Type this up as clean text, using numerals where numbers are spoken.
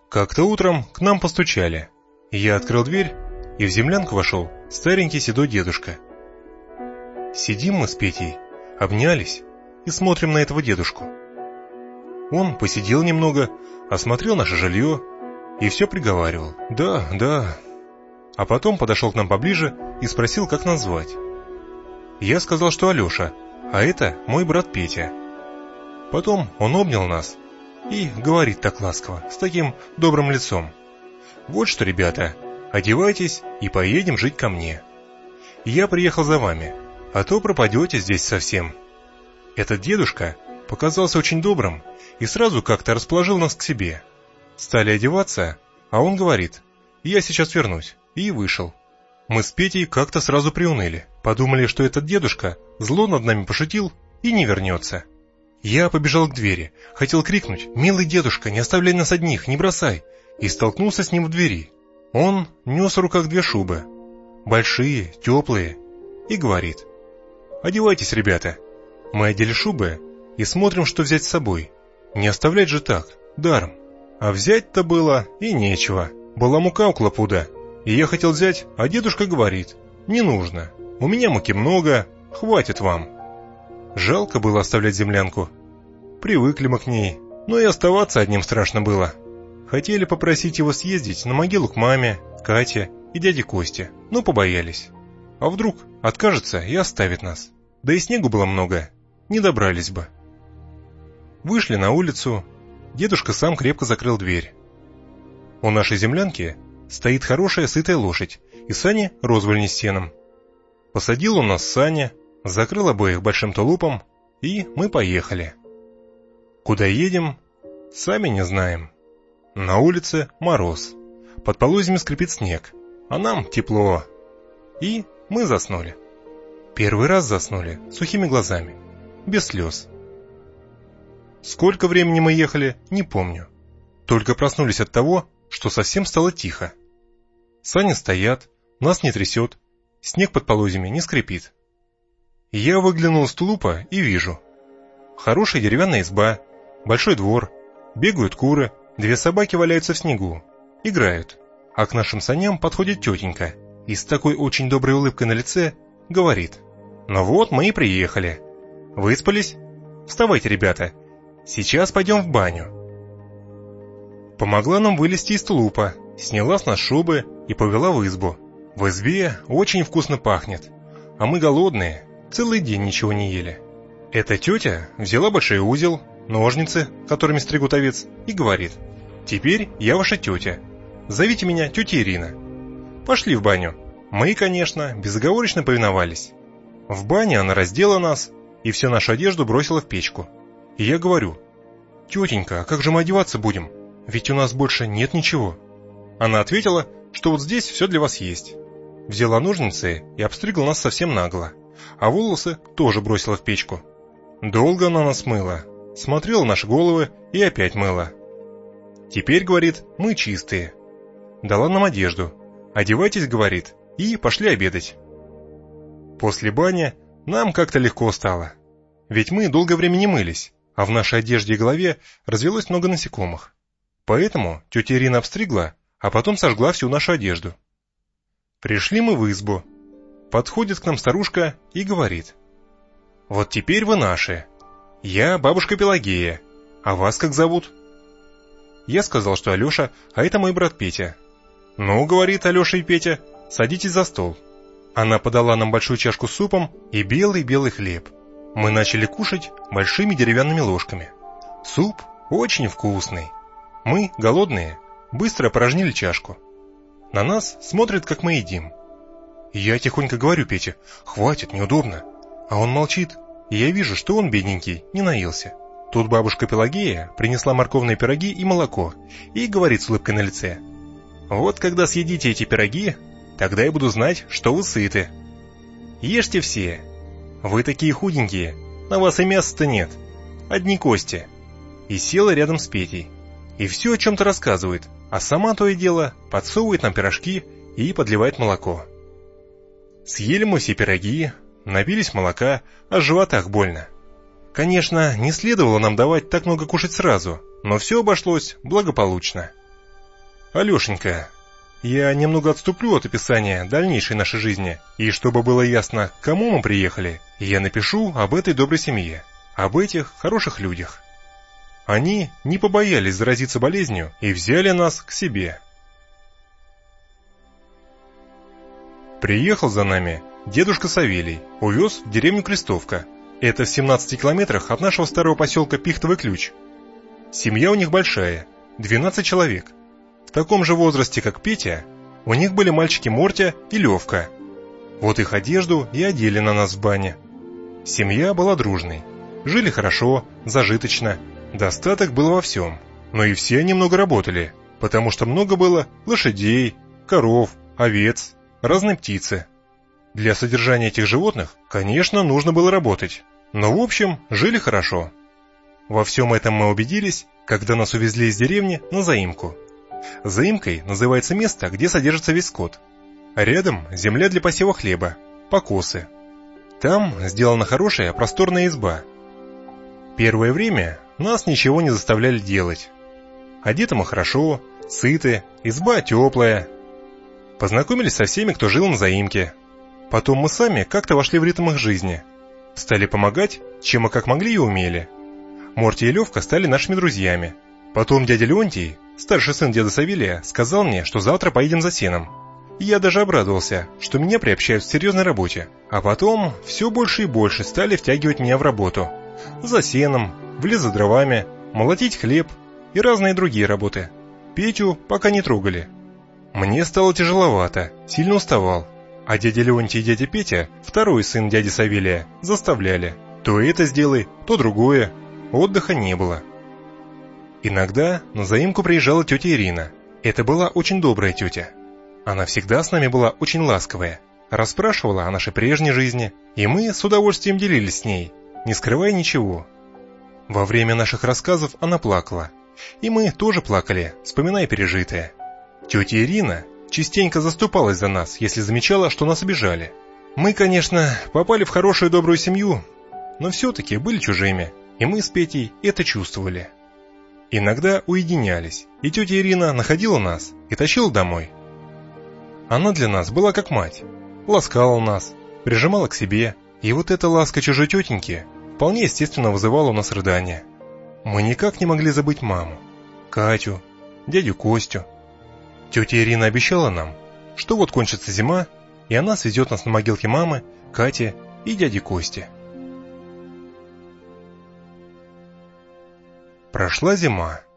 Как-то утром к нам постучали. Я открыл дверь, и в землянку вошел старенький седой дедушка. Сидим мы с Петей, обнялись и смотрим на этого дедушку. Он посидел немного, осмотрел наше жилье и все приговаривал: «Да, да». А потом подошел к нам поближе и спросил, как нас звать. Я сказал, что Алеша, а это мой брат Петя. Потом он обнял нас и говорит так ласково, с таким добрым лицом: «Вот что, ребята, одевайтесь и поедем жить ко мне. Я приехал за вами, а то пропадете здесь совсем». Этот дедушка показался очень добрым и сразу как-то расположил нас к себе. Стали одеваться, а он говорит: «Я сейчас вернусь», и вышел. Мы с Петей как-то сразу приуныли, подумали, что этот дедушка зло над нами пошутил и не вернется. Я побежал к двери, хотел крикнуть: «Милый дедушка, не оставляй нас одних, не бросай!» и столкнулся с ним в двери. Он нес в руках 2 шубы, большие, теплые, и говорит: «Одевайтесь, ребята». Мы одели шубы и смотрим, что взять с собой. Не оставлять же так, даром. А взять-то было и нечего. Была мука около пуда, и я хотел взять, а дедушка говорит: «Не нужно, у меня муки много, хватит вам». Жалко было оставлять землянку. Привыкли мы к ней, но и оставаться одним страшно было. Хотели попросить его съездить на могилу к маме, Кате и дяде Косте, но побоялись. А вдруг откажется и оставит нас? Да и снегу было много, не добрались бы. Вышли на улицу, дедушка сам крепко закрыл дверь. У нашей землянки стоит хорошая сытая лошадь и сани розвальни с сеном. Посадил он нас в сани, закрыл обоих большим тулупом, и мы поехали. Куда едем, сами не знаем. На улице мороз, под полозьями скрипит снег, а нам тепло. И мы заснули. Первый раз заснули сухими глазами, без слез. Сколько времени мы ехали, не помню. Только проснулись от того, что совсем стало тихо. Сани стоят, нас не трясет, снег под полозьями не скрипит. Я выглянул из тулупа и вижу: хорошая деревянная изба, большой двор, бегают куры, 2 собаки валяются в снегу, играют. А к нашим саням подходит тетенька и с такой очень доброй улыбкой на лице говорит: «Ну вот мы и приехали. Выспались? Вставайте, ребята, сейчас пойдем в баню». Помогла нам вылезти из тулупа, сняла с нас шубы и повела в избу. В избе очень вкусно пахнет, а мы голодные, целый день ничего не ели. Эта тетя взяла большой узел, ножницы, которыми стригут овец, и говорит: «Теперь я ваша тетя. Зовите меня тетя Ирина». Пошли в баню. Мы, конечно, безоговорочно повиновались. В бане она раздела нас и всю нашу одежду бросила в печку. И я говорю: «Тетенька, а как же мы одеваться будем? Ведь у нас больше нет ничего». Она ответила, что вот здесь все для вас есть. Взяла ножницы и обстригла нас совсем наголо, а волосы тоже бросила в печку. Долго она нас мыла, смотрела наши головы и опять мыла. «Теперь, — говорит, — мы чистые». Дала нам одежду. «Одевайтесь, — говорит, — и пошли обедать». После бани нам как-то легко стало. Ведь мы долгое время не мылись, а в нашей одежде и голове развелось много насекомых. Поэтому тетя Ирина обстригла, а потом сожгла всю нашу одежду. Пришли мы в избу. Подходит к нам старушка и говорит: «Вот теперь вы наши. Я бабушка Пелагея. А вас как зовут?» Я сказал, что Алеша, а это мой брат Петя. «Ну, — говорит Алеша и Петя, — садитесь за стол». Она подала нам большую чашку с супом и белый-белый хлеб. Мы начали кушать большими деревянными ложками. Суп очень вкусный. Мы, голодные, быстро опорожнили чашку. На нас смотрят, как мы едим. Я тихонько говорю Пете: «Хватит, неудобно». А он молчит, и я вижу, что он, бедненький, не наелся. Тут бабушка Пелагея принесла морковные пироги и молоко и говорит с улыбкой на лице: «Вот когда съедите эти пироги, тогда я буду знать, что вы сыты. Ешьте все. Вы такие худенькие, на вас и мяса-то нет, одни кости». И села рядом с Петей. И все о чем-то рассказывает, а сама то и дело подсовывает нам пирожки и подливает молоко. Съели мы все пироги, напились молока, а в животах больно. Конечно, не следовало нам давать так много кушать сразу, но все обошлось благополучно. Алешенька, я немного отступлю от описания дальнейшей нашей жизни, и чтобы было ясно, к кому мы приехали, я напишу об этой доброй семье, об этих хороших людях. Они не побоялись заразиться болезнью и взяли нас к себе. Приехал за нами дедушка Савелий, увез в деревню Крестовка. Это в 17 километрах от нашего старого поселка Пихтовый Ключ. Семья у них большая, 12 человек. В таком же возрасте, как Петя, у них были мальчики Мортя и Левка. Вот их одежду и одели на нас в бане. Семья была дружной, жили хорошо, зажиточно, достаток был во всем. Но и все немного работали, потому что много было лошадей, коров, овец, разной птицы. Для содержания этих животных, конечно, нужно было работать, но в общем жили хорошо. Во всем этом мы убедились, когда нас увезли из деревни на заимку. Заимкой называется место, где содержится весь скот. Рядом земля для посева хлеба, покосы. Там сделана хорошая просторная изба. Первое время нас ничего не заставляли делать. Одеты мы хорошо, сыты, изба теплая. Познакомились со всеми, кто жил на заимке. Потом мы сами как-то вошли в ритм их жизни. Стали помогать, чем мы как могли и умели. Морти и Левка стали нашими друзьями. Потом дядя Леонтий, старший сын деда Савелия, сказал мне, что завтра поедем за сеном. И я даже обрадовался, что меня приобщают к серьезной работе. А потом все больше и больше стали втягивать меня в работу. За сеном, в лес за дровами, молотить хлеб и разные другие работы. Петю пока не трогали. Мне стало тяжеловато, сильно уставал. А дядя Леонтий и дядя Петя, второй сын дяди Савелия, заставляли. То это сделай, то другое. Отдыха не было. Иногда на заимку приезжала тетя Ирина. Это была очень добрая тетя. Она всегда с нами была очень ласковая. Расспрашивала о нашей прежней жизни, и мы с удовольствием делились с ней, не скрывая ничего. Во время наших рассказов она плакала. И мы тоже плакали, вспоминая пережитое. Тетя Ирина частенько заступалась за нас, если замечала, что нас обижали. Мы, конечно, попали в хорошую добрую семью, но все-таки были чужими, и мы с Петей это чувствовали. Иногда уединялись, и тетя Ирина находила нас и тащила домой. Она для нас была как мать, ласкала нас, прижимала к себе, и вот эта ласка чужой тетеньки вполне естественно вызывала у нас рыдания. Мы никак не могли забыть маму, Катю, дядю Костю. Тетя Ирина обещала нам, что вот кончится зима, и она свезет нас на могилки мамы, Кати и дяди Кости. Прошла зима.